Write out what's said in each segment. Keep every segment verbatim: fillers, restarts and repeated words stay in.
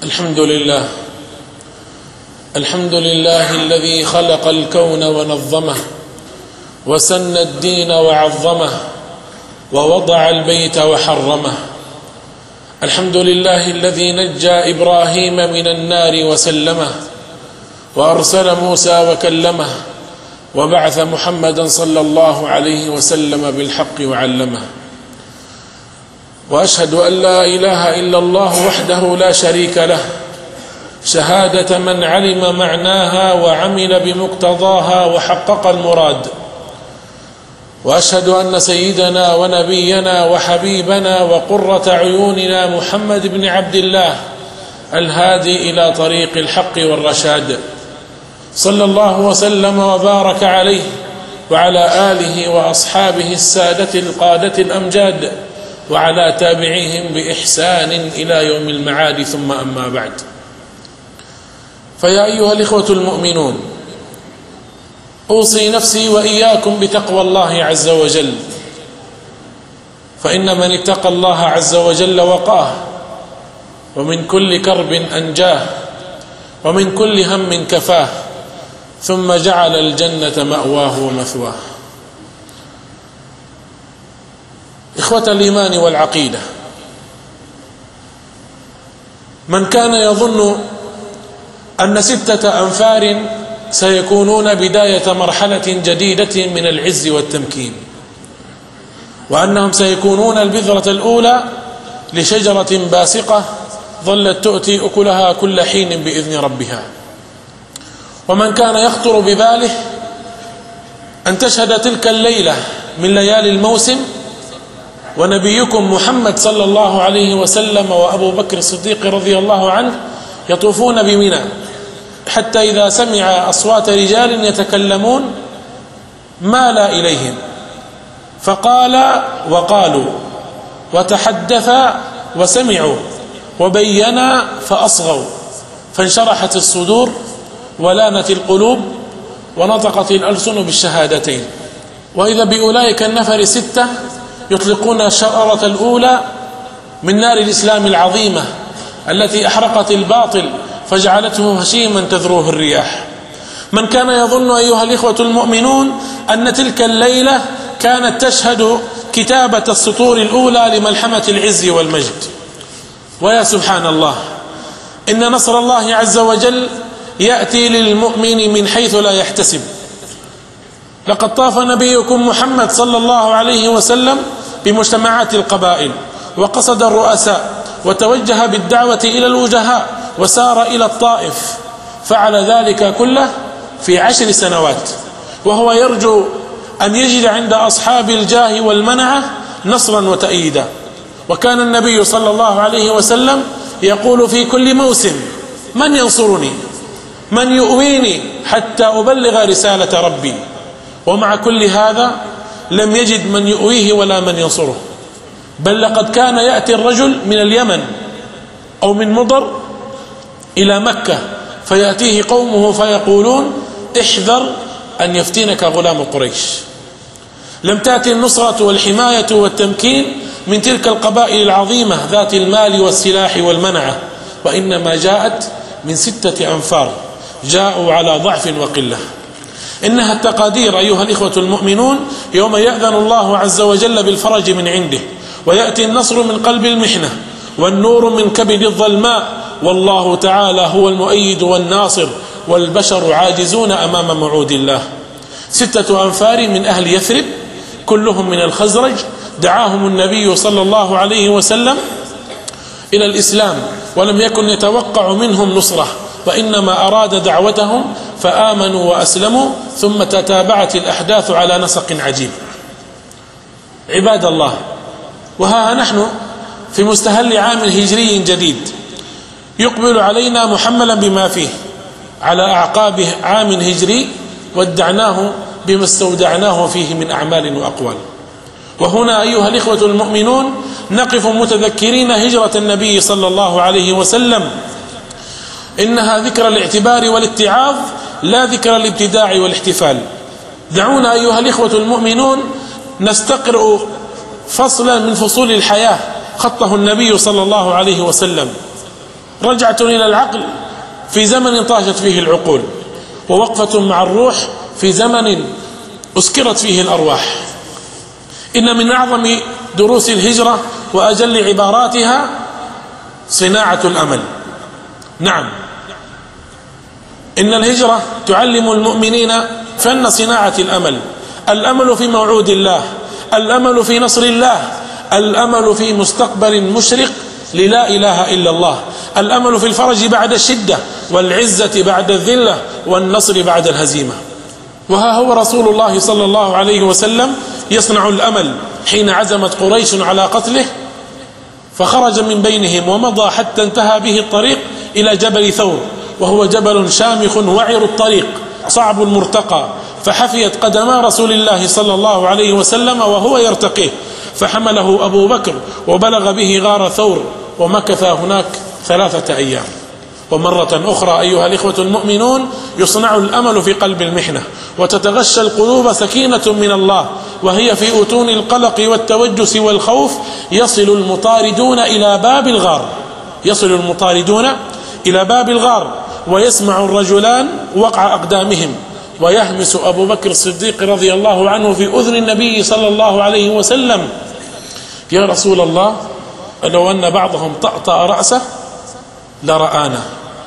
الحمد لله الحمد لله الذي خلق الكون ونظمه وسن الدين وعظمه ووضع البيت وحرمه. الحمد لله الذي نجى إبراهيم من النار وسلمه، وأرسل موسى وكلمه، وبعث محمدا صلى الله عليه وسلم بالحق وعلمه. وأشهد أن لا إله إلا الله وحده لا شريك له، شهادة من علم معناها وعمل بمقتضاها وحقق المراد. وأشهد أن سيدنا ونبينا وحبيبنا وقرة عيوننا محمد بن عبد الله الهادي إلى طريق الحق والرشاد، صلى الله وسلم وبارك عليه وعلى آله وأصحابه السادة القادة الأمجاد، وعلى تابعيهم بإحسان إلى يوم المعاد. ثم أما بعد، فيا أيها الإخوة المؤمنون، أوصي نفسي وإياكم بتقوى الله عز وجل، فإن من اتقى الله عز وجل وقاه، ومن كل كرب أنجاه، ومن كل هم كفاه، ثم جعل الجنة مأواه ومثواه. إخوة الإيمان والعقيدة، من كان يظن أن ستة أنفار سيكونون بداية مرحلة جديدة من العز والتمكين، وأنهم سيكونون البذرة الأولى لشجرة باسقة ظلت تؤتي أكلها كل حين بإذن ربها، ومن كان يخطر بباله أن تشهد تلك الليلة من ليالي الموسم ونبيكم محمد صلى الله عليه وسلم وأبو بكر الصديق رضي الله عنه يطوفون بمنى، حتى إذا سمع أصوات رجال يتكلمون مال إليهم، فقال وقالوا، وتحدث وسمعوا، وبينا فأصغوا، فانشرحت الصدور ولانت القلوب، ونطقت الألسن بالشهادتين. وإذا بأولئك النفر ستة يطلقون الشرارة الأولى من نار الإسلام العظيمة التي أحرقت الباطل فجعلته هشيما تذروه الرياح. من كان يظن أيها الإخوة المؤمنون أن تلك الليلة كانت تشهد كتابة السطور الأولى لملحمة العز والمجد، ويا سبحان الله، إن نصر الله عز وجل يأتي للمؤمن من حيث لا يحتسب. لقد طاف نبيكم محمد صلى الله عليه وسلم بمجتمعات القبائل، وقصد الرؤساء، وتوجه بالدعوة إلى الوجهاء، وسار إلى الطائف، فعل ذلك كله في عشر سنوات، وهو يرجو أن يجد عند أصحاب الجاه والمنعة نصرا وتأييدا. وكان النبي صلى الله عليه وسلم يقول في كل موسم: من ينصرني؟ من يؤويني حتى أبلغ رسالة ربي؟ ومع كل هذا لم يجد من يؤويه ولا من ينصره، بل لقد كان يأتي الرجل من اليمن أو من مضر إلى مكة، فيأتيه قومه فيقولون: احذر أن يفتنك غلام قريش. لم تأتي النصرة والحماية والتمكين من تلك القبائل العظيمة ذات المال والسلاح والمنعة، وإنما جاءت من ستة أنفار جاءوا على ضعف وقلة. إنها التقادير أيها الإخوة المؤمنون، يوم يأذن الله عز وجل بالفرج من عنده، ويأتي النصر من قلب المحنة، والنور من كبد الظلماء، والله تعالى هو المؤيد والناصر، والبشر عاجزون أمام موعود الله. ستة أنفار من أهل يثرب، كلهم من الخزرج، دعاهم النبي صلى الله عليه وسلم إلى الإسلام، ولم يكن يتوقع منهم نصرة، وإنما أراد دعوتهم فآمنوا وأسلموا، ثم تتابعت الأحداث على نسق عجيب. عباد الله، وها نحن في مستهل عام هجري جديد يقبل علينا محملا بما فيه، على أعقاب عام هجري ودعناه بما استودعناه فيه من أعمال وأقوال. وهنا أيها الإخوة المؤمنون نقف متذكرين هجرة النبي صلى الله عليه وسلم، إنها ذكرى الاعتبار والاتعاظ، لا ذكرى الابتداع والاحتفال. دعونا أيها الإخوة المؤمنون نستقرأ فصلا من فصول الحياة خطه النبي صلى الله عليه وسلم، رجعة إلى العقل في زمن طاشت فيه العقول، ووقفة مع الروح في زمن أسكرت فيه الأرواح. إن من أعظم دروس الهجرة وأجل عباراتها صناعة الأمل. نعم، إن الهجرة تعلم المؤمنين فن صناعة الأمل. الأمل في موعود الله، الأمل في نصر الله، الأمل في مستقبل مشرق للا إله إلا الله، الأمل في الفرج بعد الشدة، والعزة بعد الذلة، والنصر بعد الهزيمة. وها هو رسول الله صلى الله عليه وسلم يصنع الأمل حين عزمت قريش على قتله، فخرج من بينهم ومضى حتى انتهى به الطريق إلى جبل ثور، وهو جبل شامخ وعر الطريق صعب المرتقى، فحفيت قدما رسول الله صلى الله عليه وسلم وهو يرتقيه، فحمله أبو بكر وبلغ به غار ثور، ومكث هناك ثلاثة أيام. ومرة أخرى أيها الإخوة المؤمنون يصنع الأمل في قلب المحنة، وتتغشى القلوب سكينة من الله، وهي في أتون القلق والتوجس والخوف يصل المطاردون إلى باب الغار يصل المطاردون إلى باب الغار ويسمع الرجلان وقع أقدامهم، ويهمس أبو بكر الصديق رضي الله عنه في أذن النبي صلى الله عليه وسلم: يا رسول الله، لو أن بعضهم طأطأ رأسه لرآنا.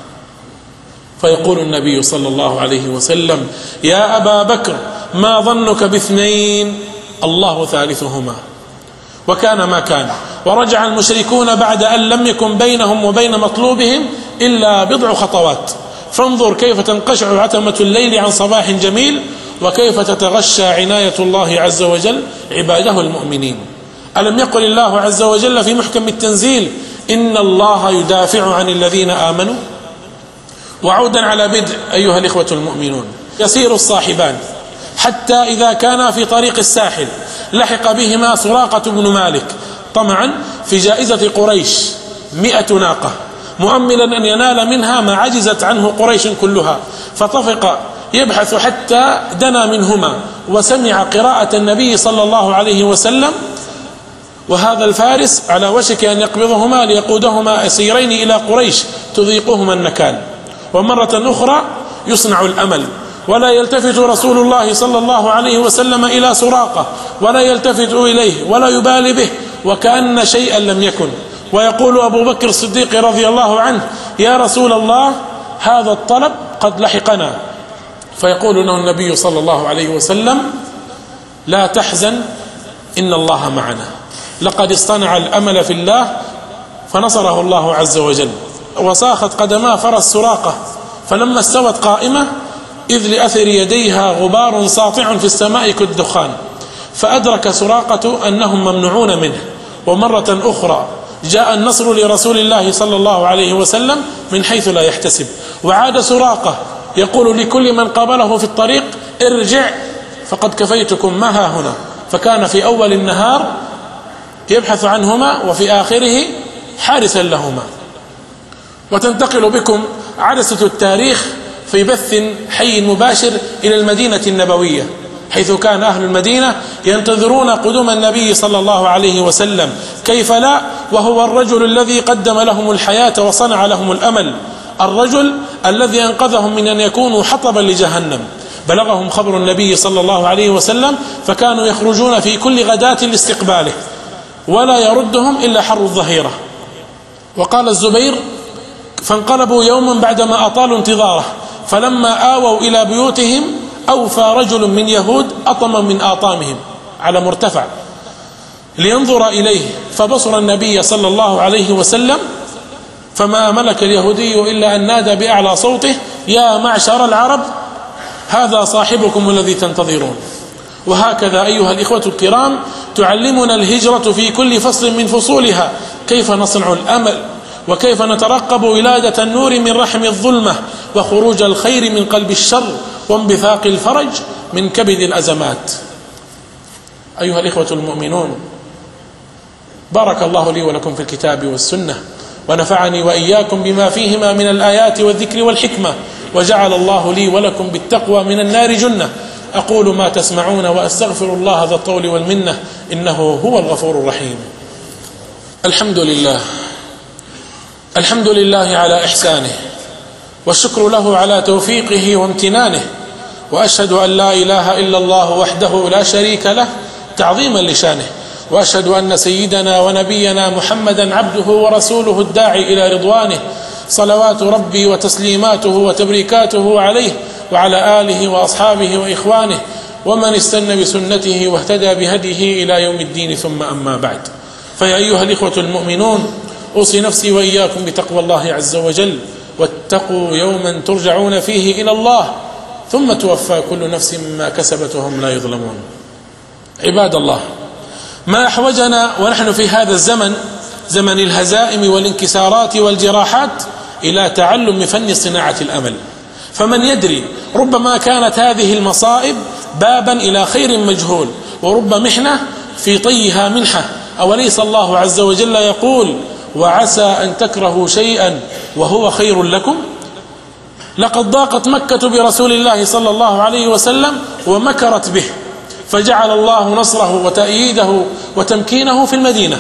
فيقول النبي صلى الله عليه وسلم: يا أبا بكر، ما ظنك باثنين؟ الله ثالثهما. وكان ما كان، ورجع المشركون بعد أن لم يكن بينهم وبين مطلوبهم إلا بضع خطوات. فانظر كيف تنقشع عتمة الليل عن صباح جميل، وكيف تتغشى عناية الله عز وجل عباده المؤمنين. ألم يقل الله عز وجل في محكم التنزيل: إن الله يدافع عن الذين آمنوا؟ وعودا على بدء أيها الإخوة المؤمنون، يسير الصاحبان حتى إذا كانا في طريق الساحل لحق بهما سراقة بن مالك طمعا في جائزة قريش مئة ناقة، مؤملا أن ينال منها ما عجزت عنه قريش كلها. فطفق يبحث حتى دنا منهما وسمع قراءة النبي صلى الله عليه وسلم، وهذا الفارس على وشك أن يقبضهما ليقودهما أسيرين إلى قريش تذيقهما النكال. ومرة أخرى يصنع الأمل، ولا يلتفت رسول الله صلى الله عليه وسلم إلى سراقة، ولا يلتفت إليه ولا يبالي به، وكأن شيئا لم يكن. ويقول أبو بكر الصديق رضي الله عنه: يا رسول الله، هذا الطلب قد لحقنا. فيقول له النبي صلى الله عليه وسلم: لا تحزن، إن الله معنا. لقد اصطنع الأمل في الله فنصره الله عز وجل. وساخت قدما فرس سراقة، فلما استوت قائمة إذ لأثر يديها غبار ساطع في السماء كالدخان، فأدرك سراقة أنهم ممنوعون منه. ومرة أخرى جاء النصر لرسول الله صلى الله عليه وسلم من حيث لا يحتسب، وعاد سراقة يقول لكل من قابله في الطريق: ارجع فقد كفيتكم ما ها هنا. فكان في أول النهار يبحث عنهما، وفي آخره حارسا لهما. وتنتقل بكم عدسة التاريخ في بث حي مباشر إلى المدينة النبوية، حيث كان أهل المدينة ينتظرون قدوم النبي صلى الله عليه وسلم، كيف لا وهو الرجل الذي قدم لهم الحياة وصنع لهم الأمل، الرجل الذي أنقذهم من أن يكونوا حطبا لجهنم. بلغهم خبر النبي صلى الله عليه وسلم، فكانوا يخرجون في كل غداة لاستقباله، ولا يردهم إلا حر الظهيرة. وقال الزبير: فانقلبوا يوما بعدما أطالوا انتظاره، فلما آووا إلى بيوتهم أوفى رجل من يهود أطما من آطامهم على مرتفع لينظر إليه، فبصر النبي صلى الله عليه وسلم، فما ملك اليهودي إلا أن نادى بأعلى صوته: يا معشر العرب، هذا صاحبكم الذي تنتظرون. وهكذا أيها الإخوة الكرام تعلمنا الهجرة في كل فصل من فصولها كيف نصنع الأمل، وكيف نترقب ولادة النور من رحم الظلمة، وخروج الخير من قلب الشر، وانبثاق الفرج من كبد الأزمات. أيها الإخوة المؤمنون، بارك الله لي ولكم في الكتاب والسنة، ونفعني وإياكم بما فيهما من الآيات والذكر والحكمة، وجعل الله لي ولكم بالتقوى من النار جنة. أقول ما تسمعون، وأستغفر الله ذا الطول والمنة، إنه هو الغفور الرحيم. الحمد لله الحمد لله على إحسانه، والشكر له على توفيقه وامتنانه، وأشهد أن لا إله إلا الله وحده لا شريك له تعظيما لشانه، وأشهد أن سيدنا ونبينا محمدا عبده ورسوله الداعي إلى رضوانه، صلوات ربي وتسليماته وتبريكاته عليه وعلى آله وأصحابه وإخوانه ومن استنى بسنته واهتدى بهديه إلى يوم الدين. ثم أما بعد، فيا أيها الإخوة المؤمنون، أوصي نفسي وإياكم بتقوى الله عز وجل، واتقوا يوما ترجعون فيه إلى الله ثم توفى كل نفس مما كسبت وهم لا يظلمون. عباد الله، ما أحوجنا ونحن في هذا الزمن، زمن الهزائم والانكسارات والجراحات، إلى تعلم فن صناعة الأمل. فمن يدري، ربما كانت هذه المصائب بابا إلى خير مجهول، ورب محنة في طيها منحة. أوليس الله عز وجل يقول: وعسى أن تكرهوا شيئا وهو خير لكم؟ لقد ضاقت مكة برسول الله صلى الله عليه وسلم ومكرت به، فجعل الله نصره وتأييده وتمكينه في المدينة،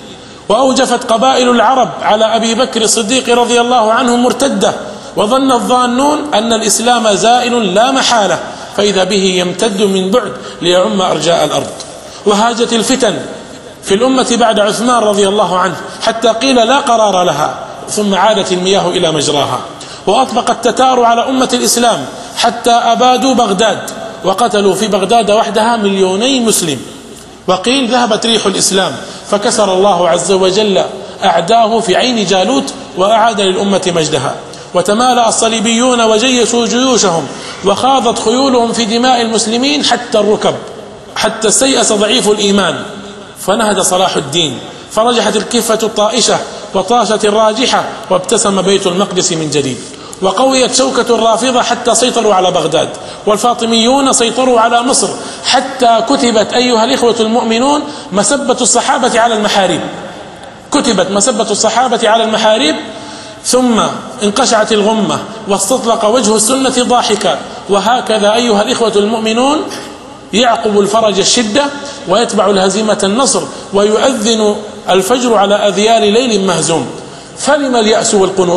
وأوجفت قبائل العرب على أبي بكر الصديق رضي الله عنه مرتدة، وظن الظانون أن الإسلام زائل لا محالة، فإذا به يمتد من بعد ليعم أرجاء الأرض. وهاجت الفتن في الأمة بعد عثمان رضي الله عنه، حتى قيل لا قرار لها، ثم عادت المياه إلى مجراها. وأطلق التتار على أمة الإسلام حتى أبادوا بغداد، وقتلوا في بغداد وحدها مليوني مسلم. وقيل ذهبت ريح الإسلام، فكسر الله عز وجل أعداه في عين جالوت، وأعاد للأمة مجدها. وتمالأ الصليبيون وجيشوا جيوشهم، وخاضت خيولهم في دماء المسلمين حتى الركب، حتى استيأس ضعيف الإيمان، فنهد صلاح الدين، فرجحت الكفة الطائشة وطاشت الراجحة، وابتسم بيت المقدس من جديد. وقويت شوكة الرافضة حتى سيطروا على بغداد، والفاطميون سيطروا على مصر، حتى كتبت أيها الإخوة المؤمنون مسبة الصحابة على المحاريب، كتبت مسبة الصحابة على المحاريب، ثم انقشعت الغمة واستطلق وجه السنة ضاحكا. وهكذا أيها الإخوة المؤمنون يعقب الفرج الشدة، ويتبع الهزيمة النصر، ويؤذن الفجر على أذيال ليل مهزوم. فلم اليأس والقنوط؟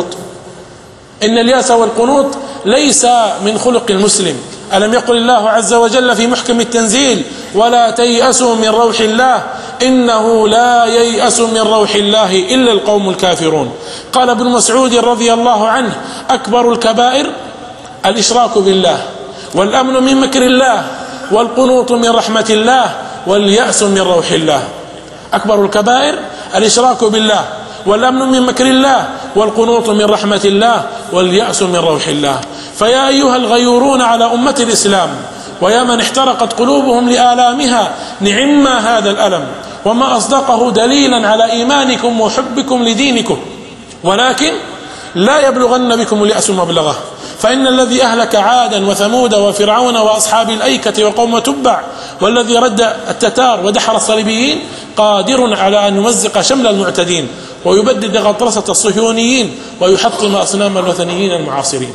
إن اليأس والقنوط ليس من خلق المسلم. ألم يقل الله عز وجل في محكم التنزيل: ولا تيأسوا من روح الله إنه لا ييأس من روح الله إلا القوم الكافرون. قال ابن مسعود رضي الله عنه: أكبر الكبائر الإشراك بالله، والأمن من مكر الله، والقنوط من رحمة الله، واليأس من روح الله. أكبر الكبائر الإشراك بالله، والأمن من مكر الله، والقنوط من رحمة الله، واليأس من روح الله. فيا أيها الغيورون على أمة الإسلام، ويا من احترقت قلوبهم لآلامها، نعم هذا الألم، وما أصدقه دليلا على إيمانكم وحبكم لدينكم. ولكن لا يبلغن بكم اليأس مبلغه، فإن الذي أهلك عادا وثمود وفرعون وأصحاب الأيكة وقوم تبع، والذي رد التتار ودحر الصليبيين، قادر على أن يمزق شمل المعتدين، ويبدد غطرسة الصهيونيين، ويحطم أصنام الوثنيين المعاصرين.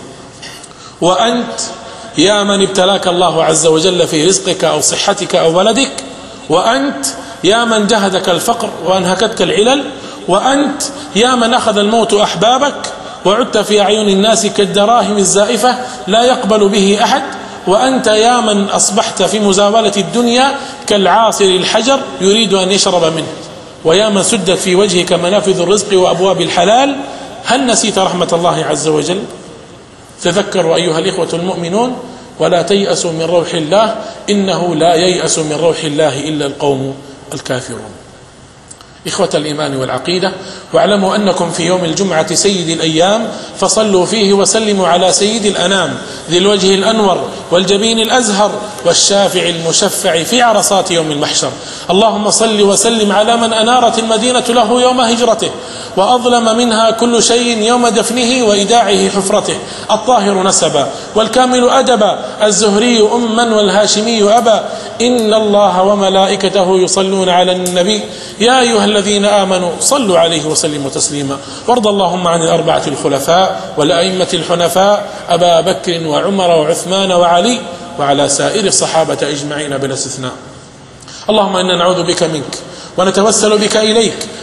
وأنت يا من ابتلاك الله عز وجل في رزقك أو صحتك أو ولدك، وأنت يا من جهدك الفقر وأنهكتك العلل، وأنت يا من أخذ الموت أحبابك، وعدت في أعين الناس كالدراهم الزائفة لا يقبل به أحد، وأنت يا من أصبحت في مزاولة الدنيا كالعاصر الحجر يريد أن يشرب منه، ويا من سدت في وجهك منافذ الرزق وأبواب الحلال. هل نسيت رحمة الله عز وجل؟ تذكروا أيها الإخوة المؤمنون: ولا تيأسوا من روح الله إنه لا ييأس من روح الله إلا القوم الكافرون. إخوة الإيمان والعقيدة، واعلموا أنكم في يوم الجمعة سيد الأيام، فصلوا فيه وسلموا على سيد الأنام ذي الوجه الأنور والجبين الأزهر والشافع المشفع في عرصات يوم المحشر. اللهم صل وسلم على من أنارت المدينة له يوم هجرته، وأظلم منها كل شيء يوم دفنه وإيداعه حفرته، الطاهر نسبا والكامل أدبا، الزهري أما والهاشمي أبا، إن الله وملائكته يصلون على النبي يا أيها الذين آمنوا صلوا عليه وسلموا تسليما. وارض اللهم عن الأربعة الخلفاء والأئمة الحنفاء أبا بكر وعمر وعثمان وعلي، وعلى سائر الصحابة أجمعين بلا استثناء. اللهم إنا نعوذ بك منك ونتوسل بك إليك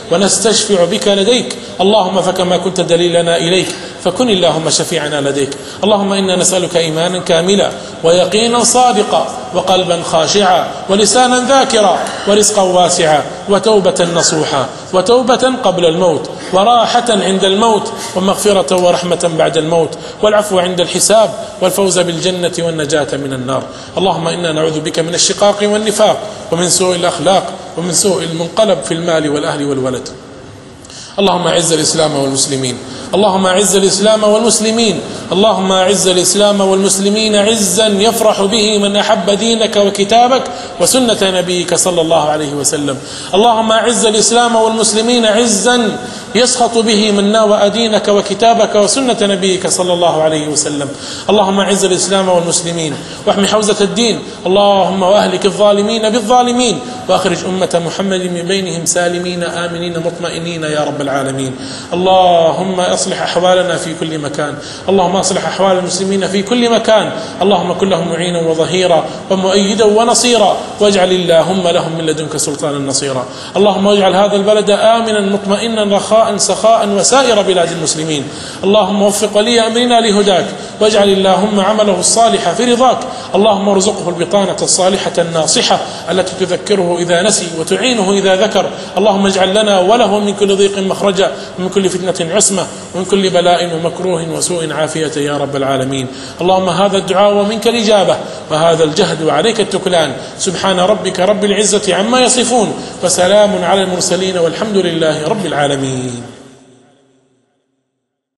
ونستشفع بك لديك. اللهم فكما كنت دليلنا إليك فكن اللهم شفيعنا لديك. اللهم إنا نسألك إيمانا كاملا ويقينا صادقا وقلبا خاشعا ولسانا ذاكرا ورزقا واسعا وتوبة نصوحا وتوبة قبل الموت وراحة عند الموت ومغفرة ورحمة بعد الموت والعفو عند الحساب والفوز بالجنة والنجاة من النار. اللهم إنا نعوذ بك من الشقاق والنفاق ومن سوء الأخلاق ومن سوء المنقلب في المال والأهل والولد. اللهم أعز الإسلام والمسلمين. اللهم أعز الإسلام والمسلمين. اللهم أعز الإسلام والمسلمين عزا يفرح به من أحب دينك وكتابك وسنة نبيك صلى الله عليه وسلم. اللهم أعز الإسلام والمسلمين عزا يسخط به من ناوى دينك وكتابك وسنة نبيك صلى الله عليه وسلم. اللهم أعز الإسلام والمسلمين واحمي حوزة الدين. اللهم وأهلك الظالمين بالظالمين وأخرج أمة محمد من بينهم سالمين آمنين مطمئنين يا رب العالمين. اللهم أصلح أحوالنا في كل مكان. اللهم أصلح أحوال المسلمين في كل مكان. اللهم كن لهم معينا وظهيرا ومؤيدا ونصيرا واجعل اللهم لهم من لدنك سلطانا نصيرا. اللهم اجعل هذا البلد آمنا مطمئنا رخاء سخاء وسائر بلاد المسلمين. اللهم وفق ولي أمرنا لهداك واجعل اللهم عمله الصالح في رضاك. اللهم ارزقه البطانة الصالحة الناصحة التي تذكره إذا نسي وتعينه إذا ذكر. اللهم اجعل لنا وله من كل ضيق مخرجا ومن كل فتنة عصمة ومن كل بلاء ومكروه وسوء عافية يا رب العالمين. اللهم هذا الدعاء ومنك الإجابة وهذا الجهد وعليك التكلان. سبحان ربك رب العزة عما يصفون وسلام على المرسلين والحمد لله رب العالمين.